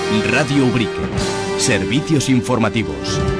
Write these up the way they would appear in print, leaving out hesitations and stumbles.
Radio Ubrique. Servicios informativos.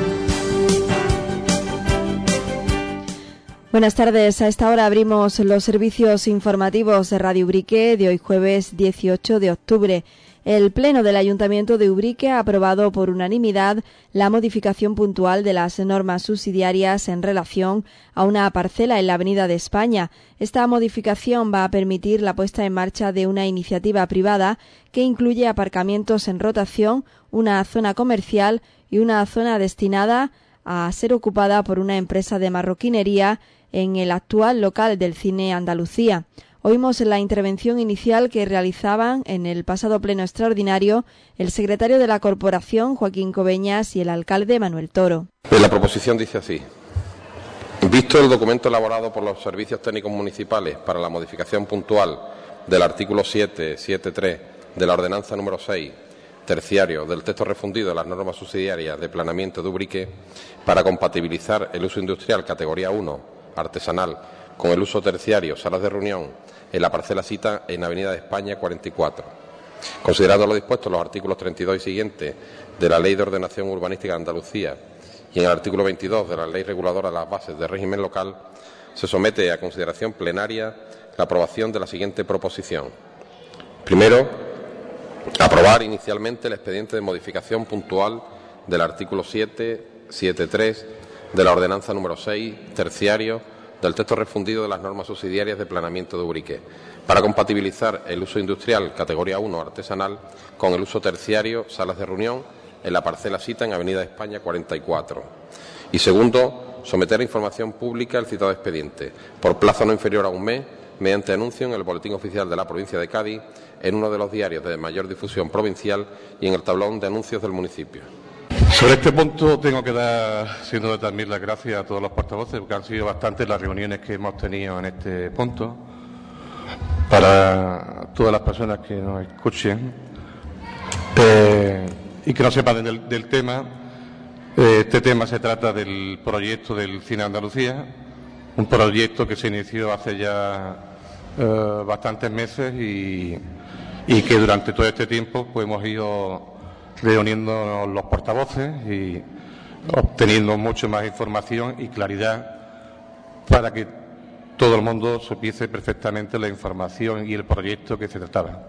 Buenas tardes. A esta hora abrimos los servicios informativos de Radio Ubrique de hoy jueves 18 de octubre. El Pleno del Ayuntamiento de Ubrique ha aprobado por unanimidad la modificación puntual de las normas subsidiarias en relación a una parcela en la Avenida de España. Esta modificación va a permitir la puesta en marcha de una iniciativa privada que incluye aparcamientos en rotación, una zona comercial y una zona destinada a ser ocupada por una empresa de marroquinería en el actual local del Cine Andalucía. Oímos la intervención inicial que realizaban en el pasado pleno extraordinario el secretario de la Corporación, Joaquín Cobeñas, y el alcalde, Manuel Toro. La proposición dice así: visto el documento elaborado por los servicios técnicos municipales para la modificación puntual del artículo 7.7.3 de la ordenanza número 6, terciario, del texto refundido de las normas subsidiarias de planeamiento de Ubrique para compatibilizar el uso industrial categoría 1, artesanal, con el uso terciario, salas de reunión, en la parcela cita en Avenida de España 44. Considerando lo dispuesto en los artículos 32 y siguientes de la Ley de Ordenación Urbanística de Andalucía y en el artículo 22 de la Ley Reguladora de las Bases de Régimen Local, se somete a consideración plenaria la aprobación de la siguiente proposición. Primero, aprobar inicialmente el expediente de modificación puntual del artículo 7.7.3 de la ordenanza número 6, terciario, del texto refundido de las normas subsidiarias de planeamiento de Ubrique, para compatibilizar el uso industrial categoría 1 artesanal con el uso terciario, salas de reunión, en la parcela cita en Avenida de España 44. Y segundo, someter a información pública el citado expediente, por plazo no inferior a un mes, mediante anuncio en el Boletín Oficial de la Provincia de Cádiz, en uno de los diarios de mayor difusión provincial y en el tablón de anuncios del municipio. Sobre este punto tengo que dar, sin duda, también las gracias a todos los portavoces, porque han sido bastantes las reuniones que hemos tenido en este punto. Para todas las personas que nos escuchen y que no sepan del tema, este tema se trata del proyecto del Cine Andalucía, un proyecto que se inició hace ya bastantes meses y que durante todo este tiempo pues hemos ido reuniendo los portavoces y obteniendo mucho más información y claridad para que todo el mundo supiese perfectamente la información y el proyecto que se trataba.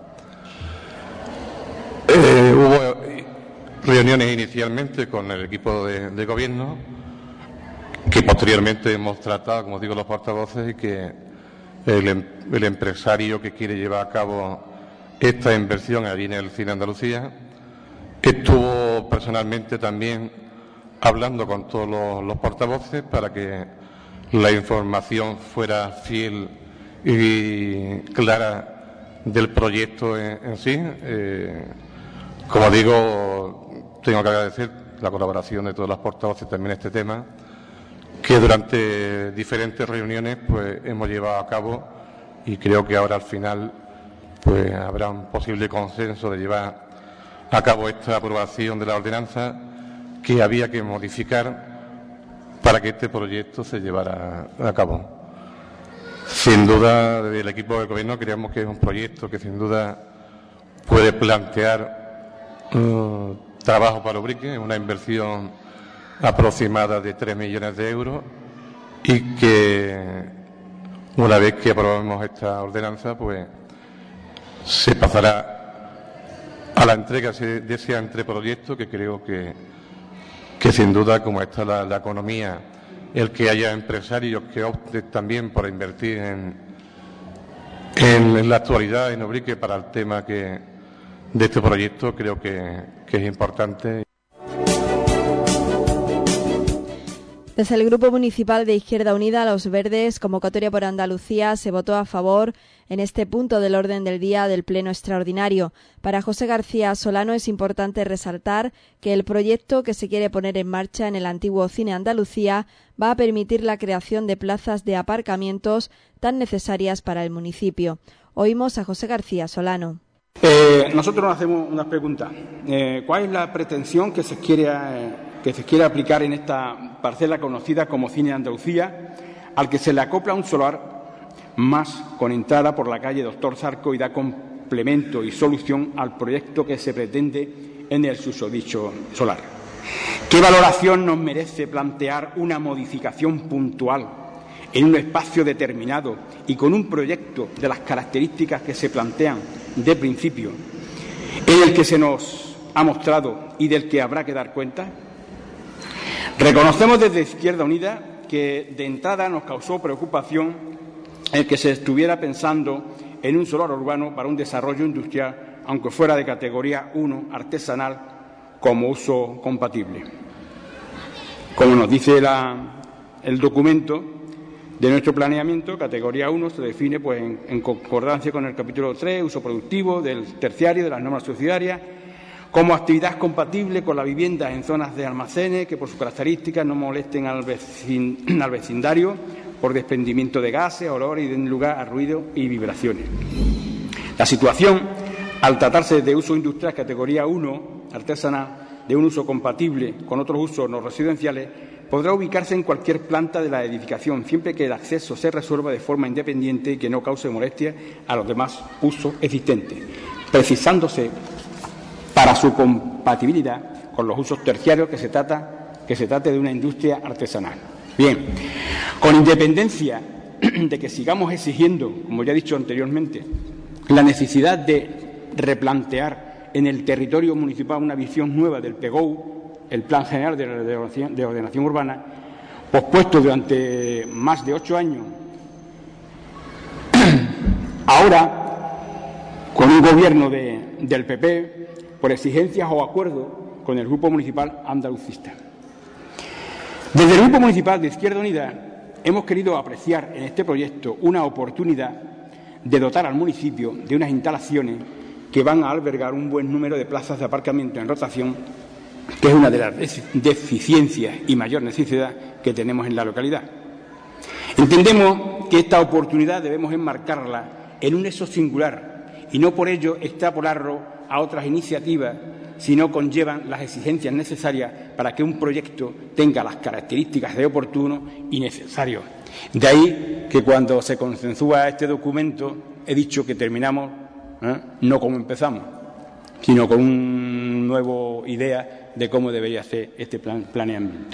Hubo reuniones inicialmente con el equipo de gobierno que posteriormente hemos tratado, como digo, los portavoces, y que el empresario que quiere llevar a cabo esta inversión allí en el Cine Andalucía estuvo personalmente también hablando con todos los portavoces para que la información fuera fiel y clara del proyecto en sí. Como digo, tengo que agradecer la colaboración de todos los portavoces también en este tema, que durante diferentes reuniones pues hemos llevado a cabo, y creo que ahora al final pues habrá un posible consenso de llevar a cabo esta aprobación de la ordenanza que había que modificar para que este proyecto se llevara a cabo. Sin duda, desde el equipo de gobierno creemos que es un proyecto que sin duda puede plantear trabajo para Ubrique, una inversión aproximada de 3 millones de euros, y que una vez que aprobemos esta ordenanza pues se pasará a la entrega de ese anteproyecto, que creo que sin duda, como está la economía, el que haya empresarios que opten también por invertir en la actualidad en Ubrique para el tema de este proyecto, creo que es importante. Desde el Grupo Municipal de Izquierda Unida, Los Verdes, Convocatoria por Andalucía, se votó a favor en este punto del orden del día del Pleno Extraordinario. Para José García Solano es importante resaltar que el proyecto que se quiere poner en marcha en el antiguo Cine Andalucía va a permitir la creación de plazas de aparcamientos tan necesarias para el municipio. Oímos a José García Solano. Nosotros nos hacemos una pregunta. ¿Cuál es la pretensión que se quiere aplicar en esta parcela conocida como Cine Andalucía, al que se le acopla un solar más con entrada por la calle Doctor Zarco y da complemento y solución al proyecto que se pretende en el susodicho solar. ¿Qué valoración nos merece plantear una modificación puntual en un espacio determinado y con un proyecto de las características que se plantean de principio, en el que se nos ha mostrado y del que habrá que dar cuenta? Reconocemos desde Izquierda Unida que de entrada nos causó preocupación el que se estuviera pensando en un solar urbano para un desarrollo industrial, aunque fuera de categoría 1 artesanal, como uso compatible. Como nos dice el documento de nuestro planeamiento, categoría 1 se define pues, en concordancia con el capítulo 3, uso productivo del terciario de las normas subsidiarias, como actividad compatible con la vivienda en zonas de almacenes que por sus características no molesten al vecindario por desprendimiento de gases, olores y den lugar a ruido y vibraciones. La situación, al tratarse de uso industrial categoría 1 artesanal, de un uso compatible con otros usos no residenciales, podrá ubicarse en cualquier planta de la edificación, siempre que el acceso se resuelva de forma independiente y que no cause molestia a los demás usos existentes, precisándose para su compatibilidad con los usos terciarios que se trate de una industria artesanal. Bien, con independencia de que sigamos exigiendo, como ya he dicho anteriormente, la necesidad de replantear en el territorio municipal una visión nueva del PGOU, el Plan General de Ordenación Urbana, pospuesto durante más de 8 años, ahora, con un gobierno del PP, por exigencias o acuerdo con el Grupo Municipal Andalucista. Desde el Grupo Municipal de Izquierda Unida hemos querido apreciar en este proyecto una oportunidad de dotar al municipio de unas instalaciones que van a albergar un buen número de plazas de aparcamiento en rotación, que es una de las deficiencias y mayor necesidad que tenemos en la localidad. Entendemos que esta oportunidad debemos enmarcarla en un hecho singular y no por ello extrapolarlo a otras iniciativas, si no conllevan las exigencias necesarias para que un proyecto tenga las características de oportuno y necesario. De ahí que cuando se consensúa este documento he dicho que terminamos no como empezamos, sino con una nueva idea de cómo debería ser este planeamiento.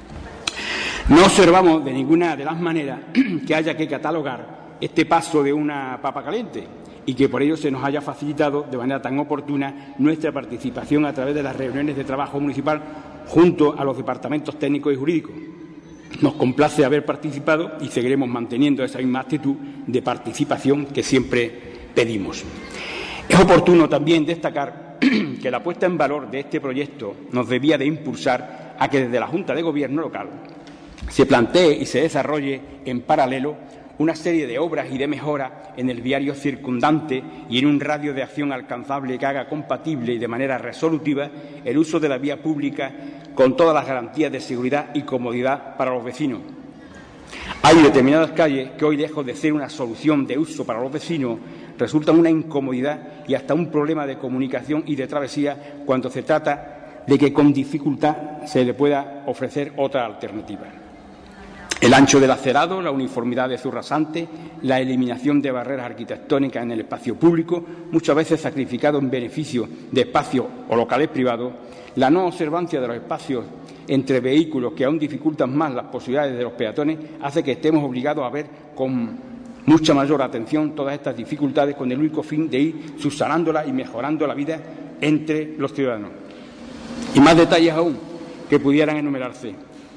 No observamos de ninguna de las maneras que haya que catalogar este paso de una papa caliente y que por ello se nos haya facilitado de manera tan oportuna nuestra participación a través de las reuniones de trabajo municipal junto a los departamentos técnicos y jurídicos. Nos complace haber participado y seguiremos manteniendo esa misma actitud de participación que siempre pedimos. Es oportuno también destacar que la puesta en valor de este proyecto nos debía de impulsar a que desde la Junta de Gobierno local se plantee y se desarrolle en paralelo una serie de obras y de mejoras en el viario circundante y en un radio de acción alcanzable que haga compatible y de manera resolutiva el uso de la vía pública con todas las garantías de seguridad y comodidad para los vecinos. Hay determinadas calles que hoy, lejos de ser una solución de uso para los vecinos, resultan una incomodidad y hasta un problema de comunicación y de travesía cuando se trata de que con dificultad se le pueda ofrecer otra alternativa. El ancho del acerado, la uniformidad de su rasante, la eliminación de barreras arquitectónicas en el espacio público, muchas veces sacrificado en beneficio de espacios o locales privados, la no observancia de los espacios entre vehículos que aún dificultan más las posibilidades de los peatones, hace que estemos obligados a ver con mucha mayor atención todas estas dificultades con el único fin de ir subsanándolas y mejorando la vida entre los ciudadanos. Y más detalles aún que pudieran enumerarse.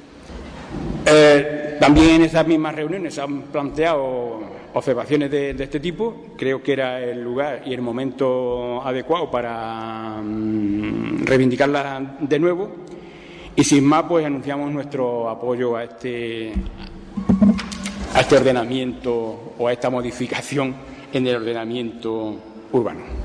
También en esas mismas reuniones se han planteado observaciones de este tipo. Creo que era el lugar y el momento adecuado para reivindicarlas de nuevo. Y sin más, pues anunciamos nuestro apoyo a este ordenamiento o a esta modificación en el ordenamiento urbano.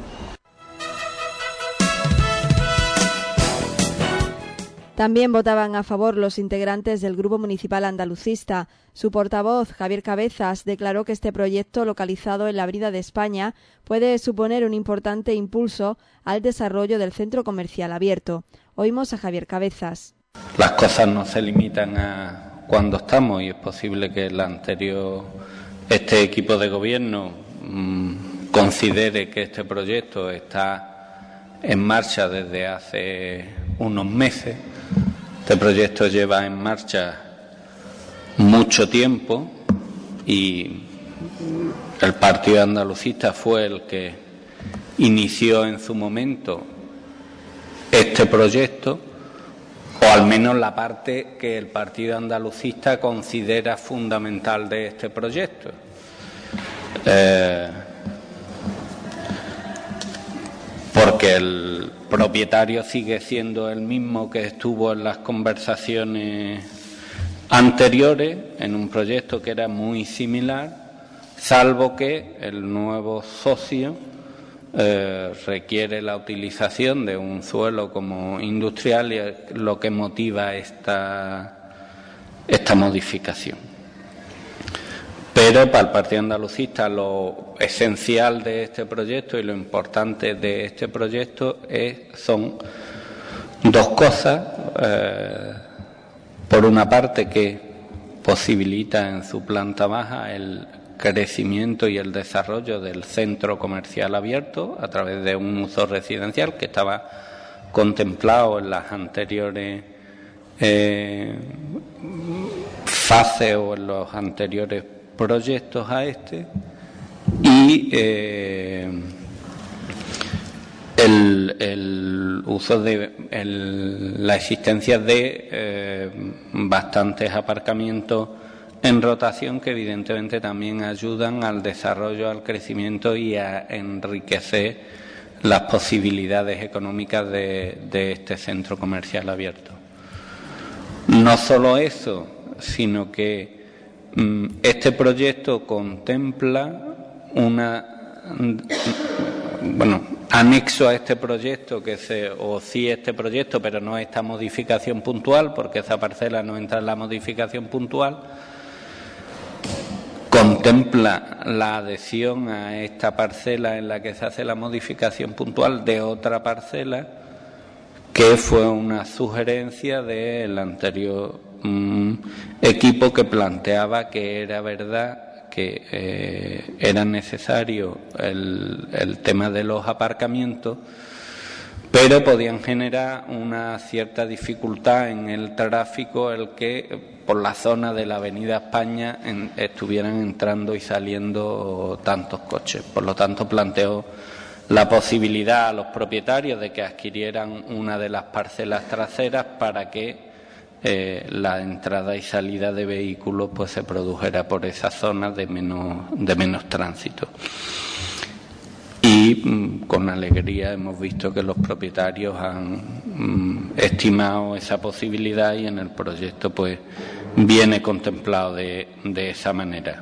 También votaban a favor los integrantes del Grupo Municipal Andalucista. Su portavoz, Javier Cabezas, declaró que este proyecto, localizado en la Brida de España, puede suponer un importante impulso al desarrollo del centro comercial abierto. Oímos a Javier Cabezas. Las cosas no se limitan a cuando estamos y es posible que este equipo de gobierno considere que este proyecto está en marcha desde hace unos meses. Este proyecto lleva en marcha mucho tiempo y el Partido Andalucista fue el que inició en su momento este proyecto, o al menos la parte que el Partido Andalucista considera fundamental de este proyecto. Porque el propietario sigue siendo el mismo que estuvo en las conversaciones anteriores, en un proyecto que era muy similar, salvo que el nuevo socio requiere la utilización de un suelo como industrial, y es lo que motiva esta modificación. Pero para el Partido Andalucista lo esencial de este proyecto y lo importante de este proyecto son dos cosas. Por una parte, que posibilita en su planta baja el crecimiento y el desarrollo del centro comercial abierto a través de un uso residencial que estaba contemplado en las anteriores fases o en los anteriores proyectos a este, y el uso de la existencia de bastantes aparcamientos en rotación que evidentemente también ayudan al desarrollo, al crecimiento y a enriquecer las posibilidades económicas de este centro comercial abierto. No solo eso, sino que este proyecto contempla anexo a este proyecto, este proyecto, pero no esta modificación puntual, porque esa parcela no entra en la modificación puntual, contempla la adhesión a esta parcela en la que se hace la modificación puntual de otra parcela que fue una sugerencia del anterior equipo, que planteaba que era verdad que era necesario el tema de los aparcamientos, pero podían generar una cierta dificultad en el tráfico el que por la zona de la Avenida España estuvieran entrando y saliendo tantos coches. Por lo tanto, planteó la posibilidad a los propietarios de que adquirieran una de las parcelas traseras para que la entrada y salida de vehículos pues se produjera por esa zona de menos tránsito. Y con alegría hemos visto que los propietarios han estimado esa posibilidad y en el proyecto pues viene contemplado de esa manera.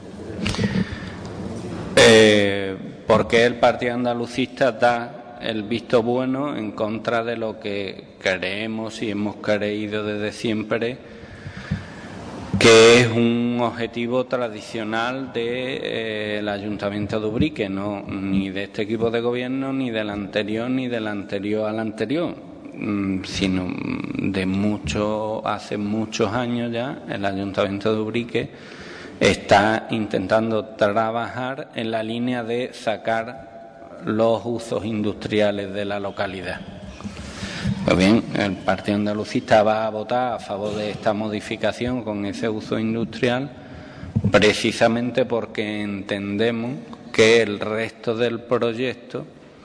¿Por qué el Partido Andalucista da el visto bueno en contra de lo que creemos y hemos creído desde siempre que es un objetivo tradicional del Ayuntamiento de Ubrique, no ni de este equipo de gobierno, ni del anterior, ni del anterior al anterior, sino hace muchos años ya el Ayuntamiento de Ubrique está intentando trabajar en la línea de sacar los usos industriales de la localidad. Pues bien, el Partido Andalucista va a votar a favor de esta modificación con ese uso industrial precisamente porque entendemos que el resto del proyecto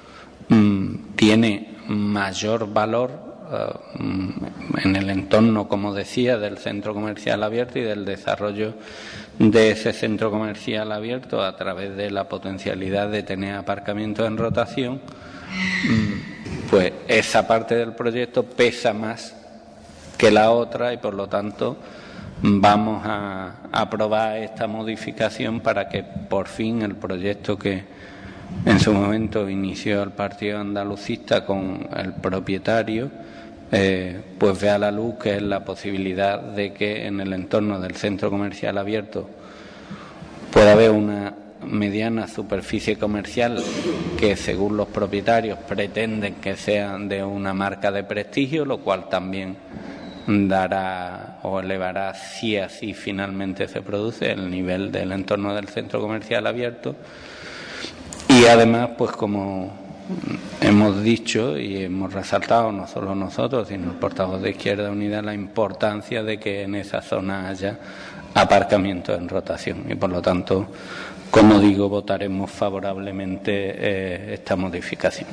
tiene mayor valor en el entorno, como decía, del centro comercial abierto y del desarrollo de ese centro comercial abierto a través de la potencialidad de tener aparcamientos en rotación. Pues esa parte del proyecto pesa más que la otra y por lo tanto vamos a aprobar esta modificación para que por fin el proyecto que en su momento inició el Partido Andalucista con el propietario pues vea la luz, que es la posibilidad de que en el entorno del centro comercial abierto pueda haber una mediana superficie comercial que según los propietarios pretenden que sean de una marca de prestigio, lo cual también dará o elevará, si así finalmente se produce, el nivel del entorno del centro comercial abierto. Y además, pues como hemos dicho y hemos resaltado, no solo nosotros, sino el portavoz de Izquierda Unida, la importancia de que en esa zona haya aparcamientos en rotación y, por lo tanto, como digo, votaremos favorablemente esta modificación.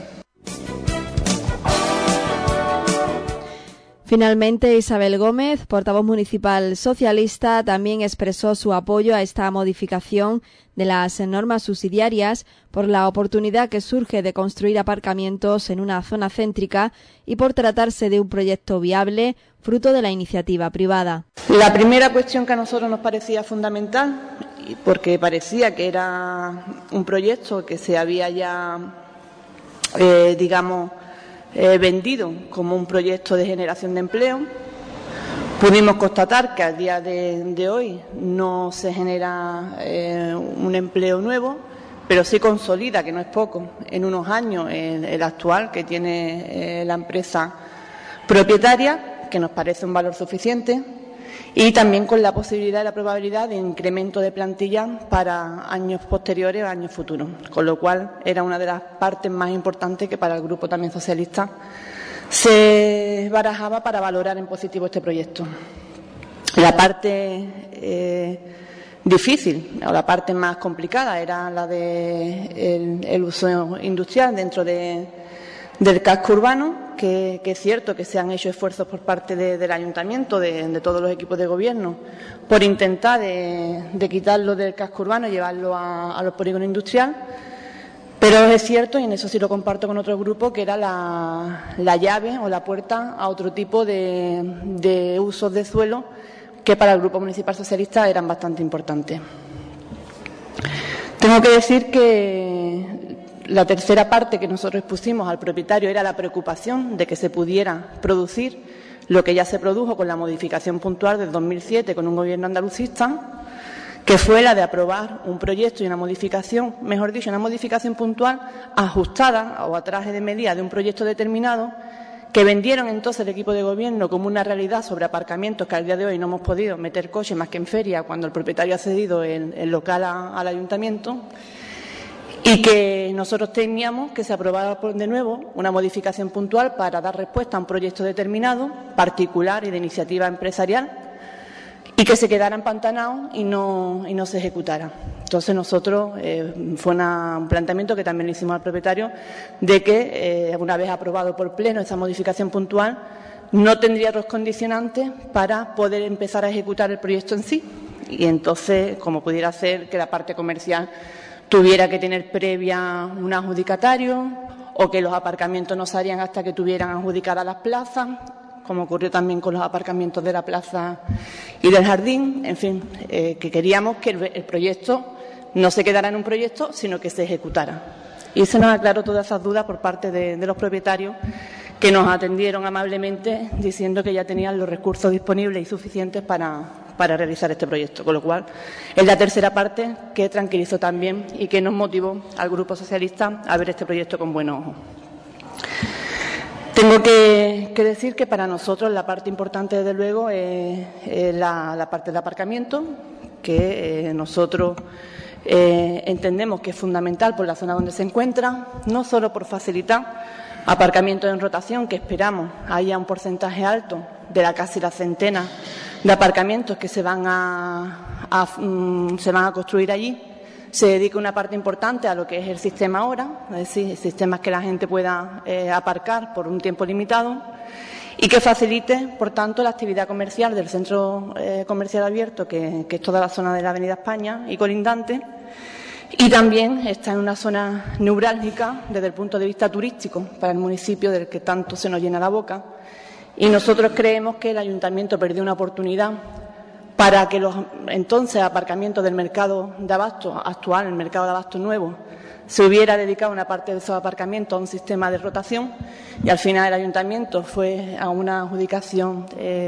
Finalmente, Isabel Gómez, portavoz municipal socialista, también expresó su apoyo a esta modificación de las normas subsidiarias por la oportunidad que surge de construir aparcamientos en una zona céntrica y por tratarse de un proyecto viable, fruto de la iniciativa privada. La primera cuestión que a nosotros nos parecía fundamental, porque parecía que era un proyecto que se había ya, vendido como un proyecto de generación de empleo. Pudimos constatar que a día de hoy no se genera un empleo nuevo, pero sí consolida, que no es poco, en unos años el actual que tiene la empresa propietaria, que nos parece un valor suficiente, y también con la posibilidad y la probabilidad de incremento de plantilla para años posteriores o años futuros, con lo cual era una de las partes más importantes que para el Grupo también socialista se barajaba para valorar en positivo este proyecto. La parte difícil o la parte más complicada era la de el uso industrial dentro del casco urbano, que es cierto que se han hecho esfuerzos por parte del Ayuntamiento, de todos los equipos de gobierno, por intentar de quitarlo del casco urbano y llevarlo a los polígonos industriales. Pero es cierto, y en eso sí lo comparto con otro grupo, que era la llave o la puerta a otro tipo de usos de suelo que para el Grupo Municipal Socialista eran bastante importantes. Tengo que decir que la tercera parte que nosotros expusimos al propietario era la preocupación de que se pudiera producir lo que ya se produjo con la modificación puntual del 2007 con un gobierno andalucista, que fue la de aprobar un proyecto y una modificación, mejor dicho, una modificación puntual ajustada o a traje de medida de un proyecto determinado, que vendieron entonces el equipo de gobierno como una realidad sobre aparcamientos que al día de hoy no hemos podido meter coche más que en feria cuando el propietario ha cedido el local al ayuntamiento, y que nosotros temíamos que se aprobara de nuevo una modificación puntual para dar respuesta a un proyecto determinado, particular y de iniciativa empresarial, y que se quedara empantanado y no se ejecutara. Entonces nosotros, fue un planteamiento que también le hicimos al propietario, de que una vez aprobado por pleno esa modificación puntual, no tendría otros condicionantes para poder empezar a ejecutar el proyecto en sí. Y entonces, como pudiera ser que la parte comercial tuviera que tener previa un adjudicatario, o que los aparcamientos no se harían hasta que tuvieran adjudicadas las plazas, como ocurrió también con los aparcamientos de la plaza y del jardín. En fin, que queríamos que el proyecto no se quedara en un proyecto, sino que se ejecutara. Y se nos aclaró todas esas dudas por parte de los propietarios, que nos atendieron amablemente diciendo que ya tenían los recursos disponibles y suficientes para realizar este proyecto. Con lo cual, es la tercera parte que tranquilizó también y que nos motivó al Grupo Socialista a ver este proyecto con buenos ojos. Tengo que decir que para nosotros la parte importante, desde luego, es la parte del aparcamiento, que nosotros entendemos que es fundamental por la zona donde se encuentra, no solo por facilitar aparcamientos en rotación, que esperamos haya un porcentaje alto de casi la centena de aparcamientos que se van a construir allí. Se dedica una parte importante a lo que es el sistema ahora, es decir, sistemas que la gente pueda aparcar por un tiempo limitado y que facilite, por tanto, la actividad comercial del centro comercial abierto, que es toda la zona de la Avenida España y colindante, y también está en una zona neurálgica desde el punto de vista turístico para el municipio del que tanto se nos llena la boca. Y nosotros creemos que el Ayuntamiento perdió una oportunidad para que los entonces aparcamientos del mercado de abasto actual, el mercado de abasto nuevo, se hubiera dedicado una parte de esos aparcamientos a un sistema de rotación, y al final el Ayuntamiento fue a una adjudicación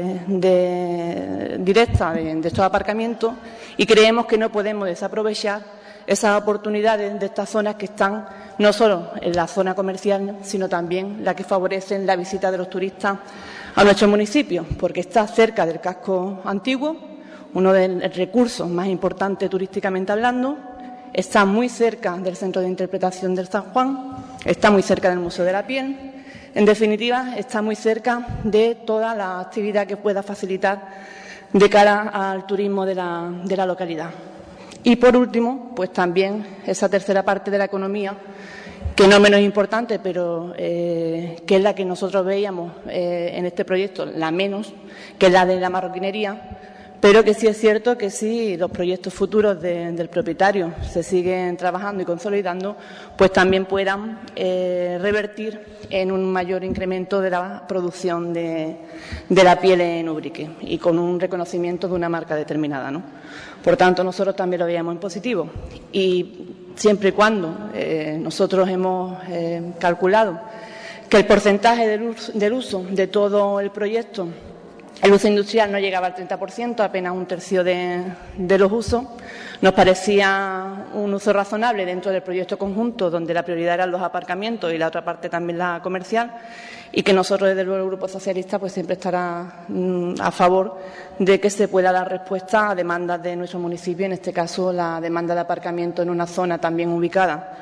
directa de estos aparcamientos, y creemos que no podemos desaprovechar esas oportunidades de estas zonas que están no solo en la zona comercial, sino también las que favorecen la visita de los turistas a nuestro municipio, porque está cerca del casco antiguo, uno de los recursos más importantes turísticamente hablando, está muy cerca del centro de interpretación del San Juan, está muy cerca del Museo de la Piel. En definitiva, está muy cerca de toda la actividad que pueda facilitar de cara al turismo de la localidad. Y, por último, pues también esa tercera parte de la economía, que no menos importante, pero que es la que nosotros veíamos en este proyecto, la menos, que es la de la marroquinería, pero que sí es cierto que si los proyectos futuros del propietario se siguen trabajando y consolidando, pues también puedan revertir en un mayor incremento de la producción de la piel en Ubrique y con un reconocimiento de una marca determinada, ¿no? Por tanto, nosotros también lo veíamos en positivo y siempre y cuando nosotros hemos calculado que el porcentaje del uso de todo el proyecto, el uso industrial no llegaba al 30%, apenas un tercio de los usos. Nos parecía un uso razonable dentro del proyecto conjunto, donde la prioridad eran los aparcamientos y la otra parte también la comercial, y que nosotros, desde luego, el Grupo Socialista, pues siempre estará a favor de que se pueda dar respuesta a demandas de nuestro municipio, en este caso la demanda de aparcamiento en una zona también ubicada.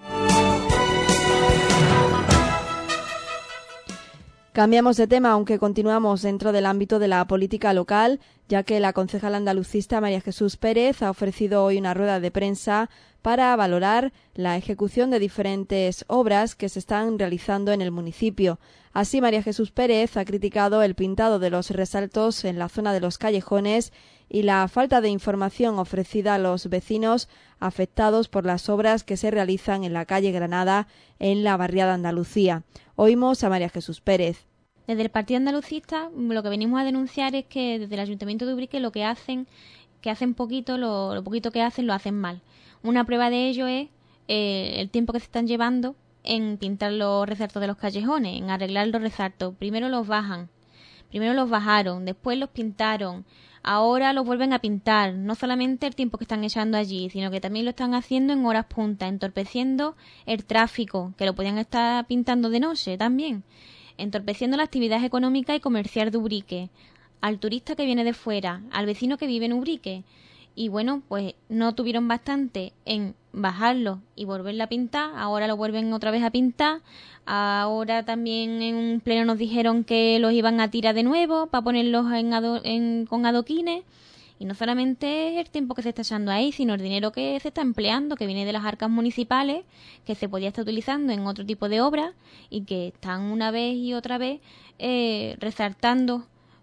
Cambiamos de tema, aunque continuamos dentro del ámbito de la política local, ya que la concejal andalucista María Jesús Pérez ha ofrecido hoy una rueda de prensa para valorar la ejecución de diferentes obras que se están realizando en el municipio. Así, María Jesús Pérez ha criticado el pintado de los resaltos en la zona de los callejones y la falta de información ofrecida a los vecinos afectados por las obras que se realizan en la calle Granada, en la barriada Andalucía. Oímos a María Jesús Pérez. Desde el Partido Andalucista lo que venimos a denunciar es que desde el Ayuntamiento de Ubrique lo hacen poquito, lo poquito que hacen lo hacen mal. Una prueba de ello es el tiempo que se están llevando en pintar los resaltos de los callejones, en arreglar los resaltos. Primero los bajaron, después los pintaron, ahora los vuelven a pintar. No solamente el tiempo que están echando allí, sino que también lo están haciendo en horas punta, entorpeciendo el tráfico, que lo podían estar pintando de noche también, entorpeciendo la actividad económica y comercial de Ubrique, al turista que viene de fuera, al vecino que vive en Ubrique. Y bueno, pues no tuvieron bastante en bajarlo y volverla a pintar, ahora lo vuelven otra vez a pintar, ahora también en un pleno nos dijeron que los iban a tirar de nuevo para ponerlos con adoquines. Y no solamente es el tiempo que se está echando ahí, sino el dinero que se está empleando, que viene de las arcas municipales, que se podía estar utilizando en otro tipo de obras y que están una vez y otra vez resaltando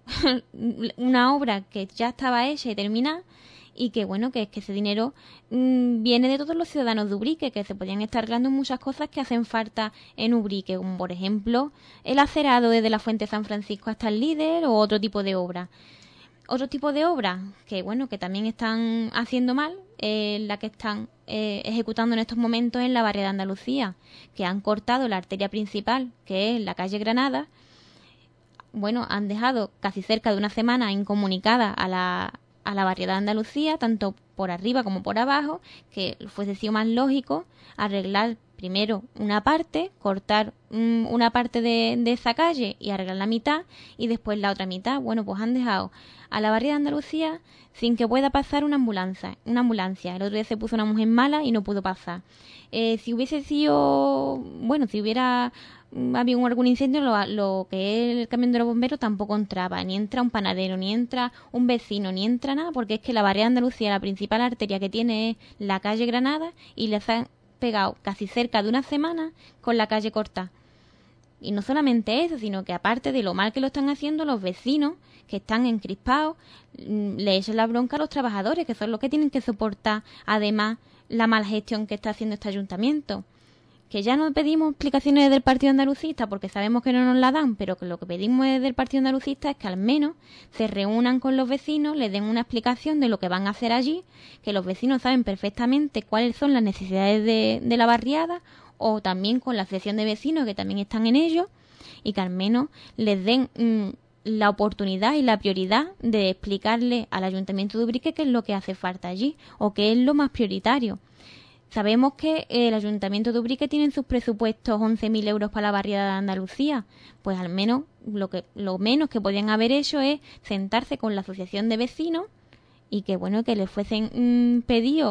una obra que ya estaba hecha y terminada, y que bueno, que es que ese dinero viene de todos los ciudadanos de Ubrique, que se podían estar arreglando muchas cosas que hacen falta en Ubrique, como por ejemplo el acerado desde la Fuente San Francisco hasta el Líder o otro tipo de obra. Otro tipo de obras que bueno, que también están haciendo mal, la que están ejecutando en estos momentos en la barriada Andalucía, que han cortado la arteria principal, que es la calle Granada. Bueno, han dejado casi cerca de una semana incomunicada a la barriada Andalucía, tanto por arriba como por abajo, que fuese sido más lógico arreglar primero una parte, cortar una parte de esa calle y arreglar la mitad, y después la otra mitad. Bueno, pues han dejado a la barriada Andalucía sin que pueda pasar una ambulancia. El otro día se puso una mujer mala y no pudo pasar. Si hubiera habido algún incendio, lo que es el camión de los bomberos tampoco entraba, ni entra un panadero, ni entra un vecino, ni entra nada, porque es que la barriada Andalucía, la principal arteria que tiene es la calle Granada, y les han pegado casi cerca de una semana con la calle cortada. Y no solamente eso, sino que aparte de lo mal que lo están haciendo, los vecinos que están encrispados le echan la bronca a los trabajadores, que son los que tienen que soportar además la mala gestión que está haciendo este ayuntamiento. Que ya no pedimos explicaciones del Partido Andalucista porque sabemos que no nos la dan, pero que lo que pedimos del Partido Andalucista es que al menos se reúnan con los vecinos, les den una explicación de lo que van a hacer allí, que los vecinos saben perfectamente cuáles son las necesidades de la barriada, o también con la asociación de vecinos que también están en ello, y que al menos les den la oportunidad y la prioridad de explicarle al Ayuntamiento de Ubrique qué es lo que hace falta allí o qué es lo más prioritario. Sabemos que el Ayuntamiento de Ubrique tiene en sus presupuestos 11.000 euros para la barriada de Andalucía. Pues al menos lo menos que podían haber hecho es sentarse con la asociación de vecinos y que bueno, que les fuesen pedido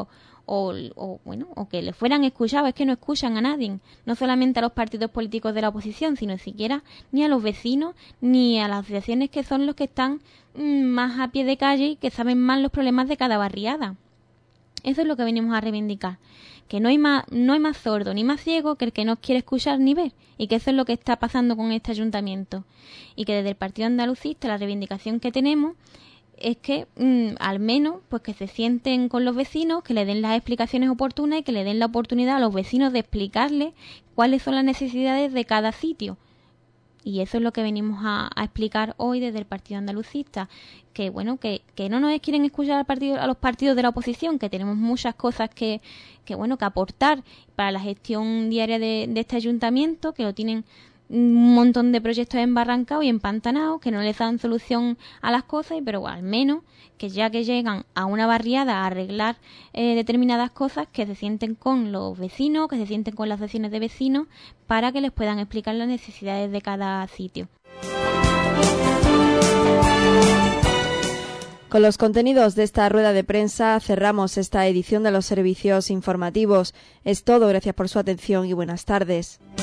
o que le fueran escuchados. Es que no escuchan a nadie, no solamente a los partidos políticos de la oposición, sino siquiera ni a los vecinos ni a las asociaciones, que son los que están más a pie de calle y que saben más los problemas de cada barriada. Eso es lo que venimos a reivindicar, que no hay más sordo ni más ciego que el que no quiere escuchar ni ver, y que eso es lo que está pasando con este ayuntamiento, y que desde el Partido Andalucista la reivindicación que tenemos es que al menos pues que se sienten con los vecinos, que le den las explicaciones oportunas y que le den la oportunidad a los vecinos de explicarles cuáles son las necesidades de cada sitio. Y eso es lo que venimos a explicar hoy desde el Partido Andalucista, que bueno, que no nos quieren escuchar a los partidos de la oposición, que tenemos muchas cosas que aportar para la gestión diaria de este ayuntamiento, que lo tienen un montón de proyectos embarrancados y empantanados, que no les dan solución a las cosas, pero bueno, al menos que ya que llegan a una barriada a arreglar determinadas cosas, que se sienten con los vecinos, que se sienten con las asociaciones de vecinos, para que les puedan explicar las necesidades de cada sitio. Con los contenidos de esta rueda de prensa cerramos esta edición de los servicios informativos. Es todo, gracias por su atención y buenas tardes.